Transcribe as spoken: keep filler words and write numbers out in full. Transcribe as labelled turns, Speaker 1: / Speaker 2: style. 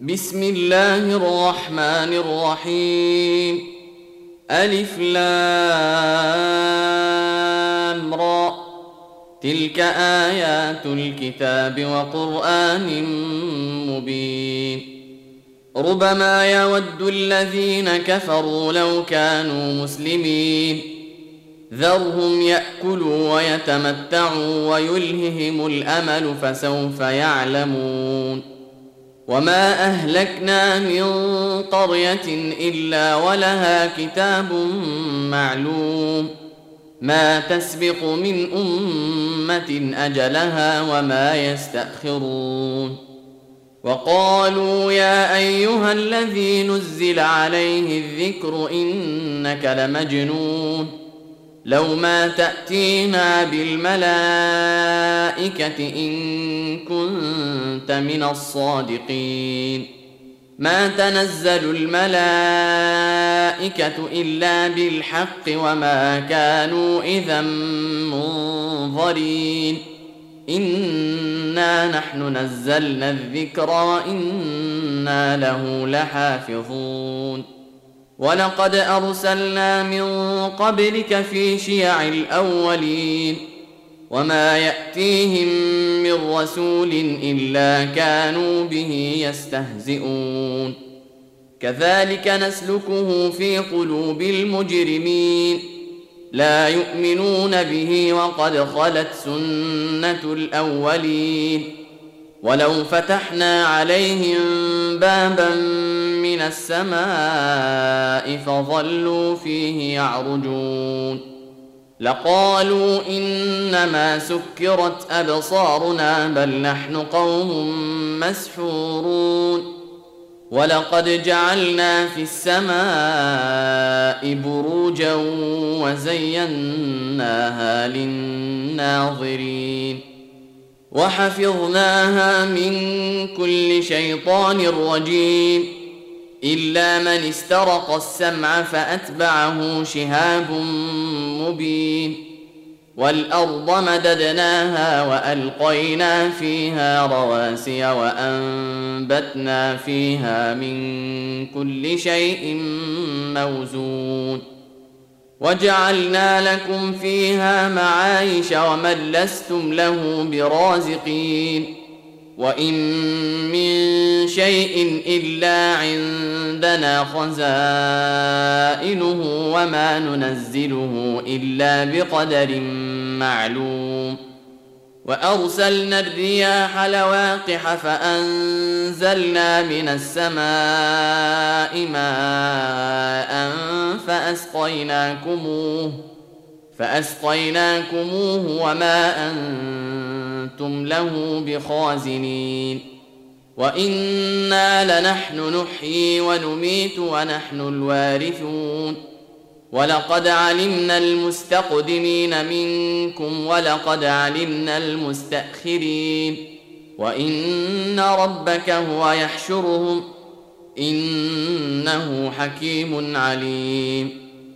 Speaker 1: بسم الله الرحمن الرحيم. ألف لام را، تلك آيات الكتاب وقرآن مبين. ربما يود الذين كفروا لو كانوا مسلمين، ذرهم يأكلوا ويتمتعوا ويلههم الأمل فسوف يعلمون. وما أهلكنا من قرية إلا ولها كتاب معلوم، ما تسبق من أمة أجلها وما يستأخرون. وقالوا يا أيها الذي نزل عليه الذكر إنك لمجنون، لو ما تأتينا بالملائكة إن كنت من الصادقين. ما تنزل الملائكة إلا بالحق وما كانوا إذا منظرين. إنا نحن نزلنا الذكر وإنا له لحافظون. ولقد أرسلنا من قبلك في شيع الأولين، وما يأتيهم من رسول إلا كانوا به يستهزئون. كذلك نسلكه في قلوب المجرمين، لا يؤمنون به وقد خلت سنة الأولين. ولو فتحنا عليهم بابا من السماء فظلوا فيه يعرجون لقالوا إنما سكرت أبصارنا بل نحن قوم مسحورون. ولقد جعلنا في السماء بروجا وزيناها للناظرين وحفظناها من كل شيطان رجيم إلا من استرق السمع فأتبعه شهاب مبين. والأرض مددناها وألقينا فيها رواسي وأنبتنا فيها من كل شيء موزون. وجعلنا لكم فيها معايش ومن لستم له برازقين. وإن من شيء إلا عندنا خزائنه وما ننزله إلا بقدر معلوم. وأرسلنا الرياح لواقح فأنزلنا من السماء ماء فأسقيناكموه فأسقيناكموه وما أنتم له بخازنين. وإنا لنحن نحيي ونميت ونحن الوارثون. ولقد علمنا المستقدمين منكم ولقد علمنا المستأخرين. وإن ربك هو يحشرهم إنه حكيم عليم.